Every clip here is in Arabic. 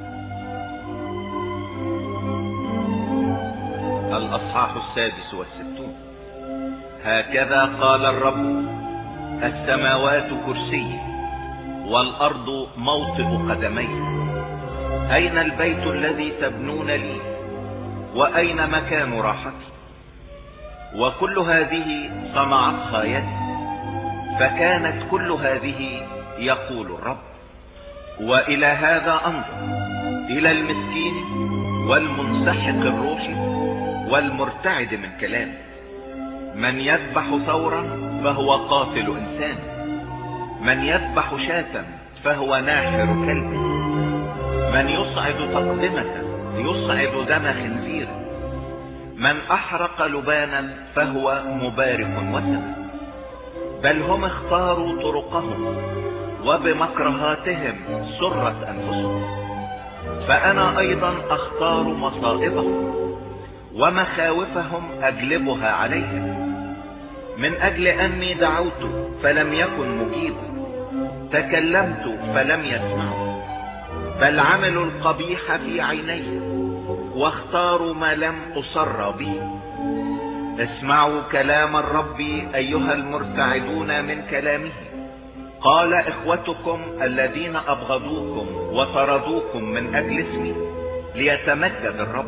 الأصحاح 66. هكذا قال الرب: السماوات كرسي والأرض موطئ قدمي. أين البيت الذي تبنون لي؟ وأين مكان راحتي؟ وكل هذه صنعتها يدي، فكانت كل هذه يقول الرب. وإلى هذا أنظر، إلى المسكين والمنسحق الروح والمرتعد من كلامه. من يذبح ثورا فهو قاتل إنسان، من يذبح شاة فهو ناحر كلب، من يصعد تقدمة يصعد دم خنزير، من أحرق لبانا فهو مبارك وثنا. بل هم اختاروا طرقهم وبمكرهاتهم سرت أنفسهم. فأنا أيضا أختار مصائبهم ومخاوفهم أجلبها عليهم. من أجل أني دعوت فلم يكن مجيبا، تكلمت فلم يسمعوا، بل عملوا القبيح في عيني واختاروا ما لم أصر به. اسمعوا كلام الرب أيها المرتعدون من كلامه. قال إخوتكم الذين أبغضوكم وطردوكم من أجل اسمي ليتمجد الرب،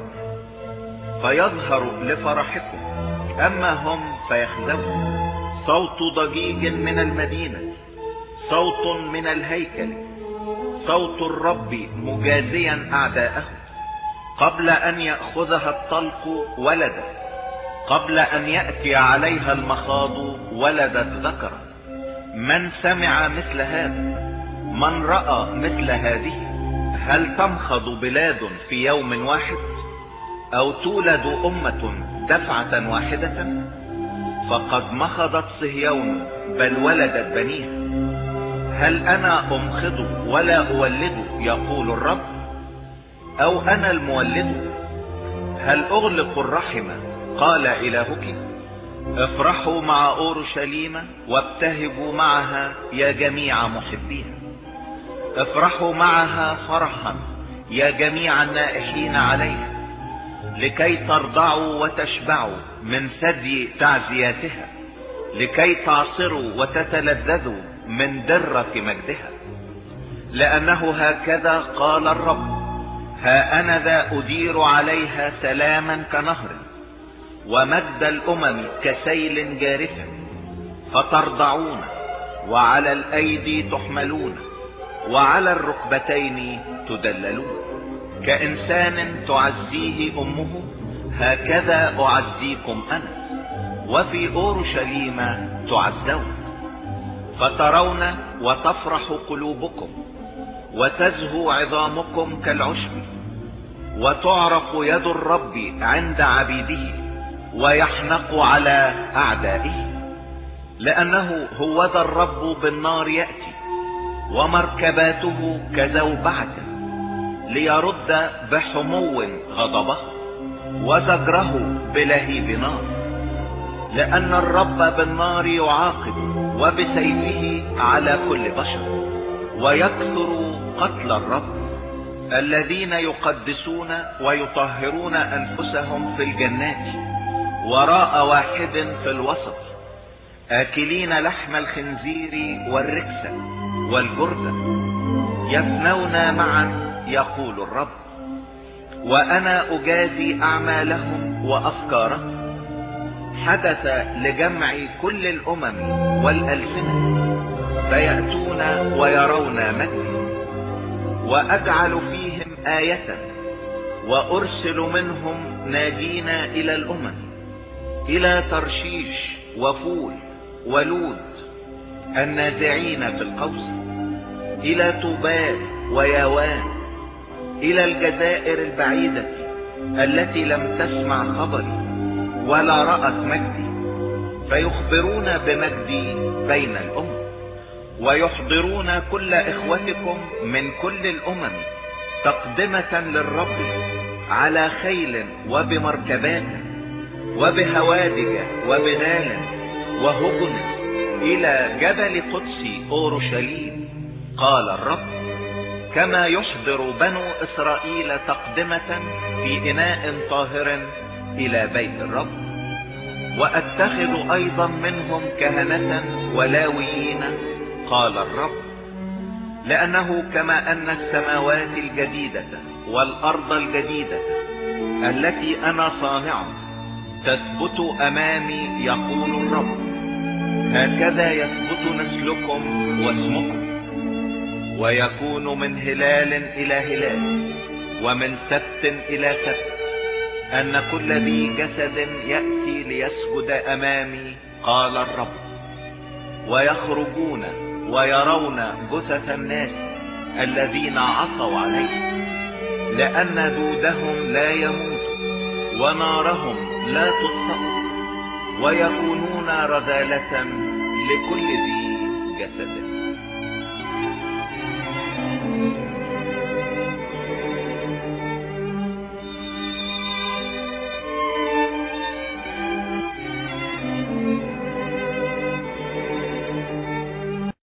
فيظهر لفرحكم، أما هم فيخزون. صوت ضجيج من المدينة، صوت من الهيكل، صوت الرب مجازيا أعداءه. قبل أن يأخذها الطلق ولدت، قبل أن يأتي عليها المخاض ولدت ذكرا. من سمع مثل هذا؟ من رأى مثل هذه؟ هل تمخض بلاد في يوم واحد؟ أو تولد أمة دفعة واحدة؟ فقد مخضت صهيون بل ولدت بنيها. هل أنا أمخض ولا أولد يقول الرب؟ أو أنا المولد؟ هل أغلق الرحم قال إلهك؟ افرحوا مع أورشليم وابتهجوا معها يا جميع محبيها. افرحوا معها فرحا يا جميع النائحين عليها، لكي ترضعوا وتشبعوا من ثدي تعزياتها، لكي تعصروا وتتلذذوا من درة مجدها. لأنه هكذا قال الرب: ها أنا ذا أدير عليها سلاما كنهر، ومجد الأمم كسيل جارف. فترضعون، وعلى الأيدي تحملون، وعلى الركبتين تدللون. كإنسان تعزيه أمه هكذا أعزيكم أنا، وفي أورشليم تعزون. فترون وتفرح قلوبكم، وتزهو عظامكم كالعشب، وتعرف يد الرب عند عبيده، ويحنق على أعدائه. لأنه هو ذا الرب بالنار يأتي، ومركباته كزوبعة، ليرد بحمو غضبه وزجره بلهيب نار. لأن الرب بالنار يعاقب، وبسيفه على كل بشر، ويكثر قتل الرب. الذين يقدسون ويطهرون أنفسهم في الجنات وراء واحد في الوسط، آكلين لحم الخنزير والركس والجرد، يفنون معا يقول الرب. وأنا أجازي أعمالهم وأفكارهم. حدث لجمع كل الأمم والألسنة، فيأتون ويرون مجدي. وأجعل فيهم آية، وأرسل منهم ناجين إلى الأمم، إلى ترشيش وفول ولود النازعين في القوس، إلى توبال وياوان، إلى الجزائر البعيدة التي لم تسمع خبري ولا رأت مجدي. فيخبرون بمجدي بين الأمم، ويحضرون كل إخوتكم من كل الأمم تقدمة للرب على خيل وبمركبات وبهوادج وبغال وهجن إلى جبل قدس أورشليم، قال الرب. كما يحضر بنو إسرائيل تقدمة في إناء طاهر إلى بيت الرب، وأتخذ أيضا منهم كهنة ولاويين، قال الرب، لأنه كما أن السماوات الجديدة والأرض الجديدة التي أنا صانع تثبت أمامي، يقول الرب، هكذا يثبت نسلكم واسمكم، ويكون من هلال إلى هلال ومن سبت إلى سبت أن كل ذي جسد يأتي ليسجد أمامي، قال الرب، ويخرجون ويرون جثث الناس الذين عصوا عليه، لأن دودهم لا يموت ونارهم لا تطفأ، ويكونون رذالة لكل ذي جسد.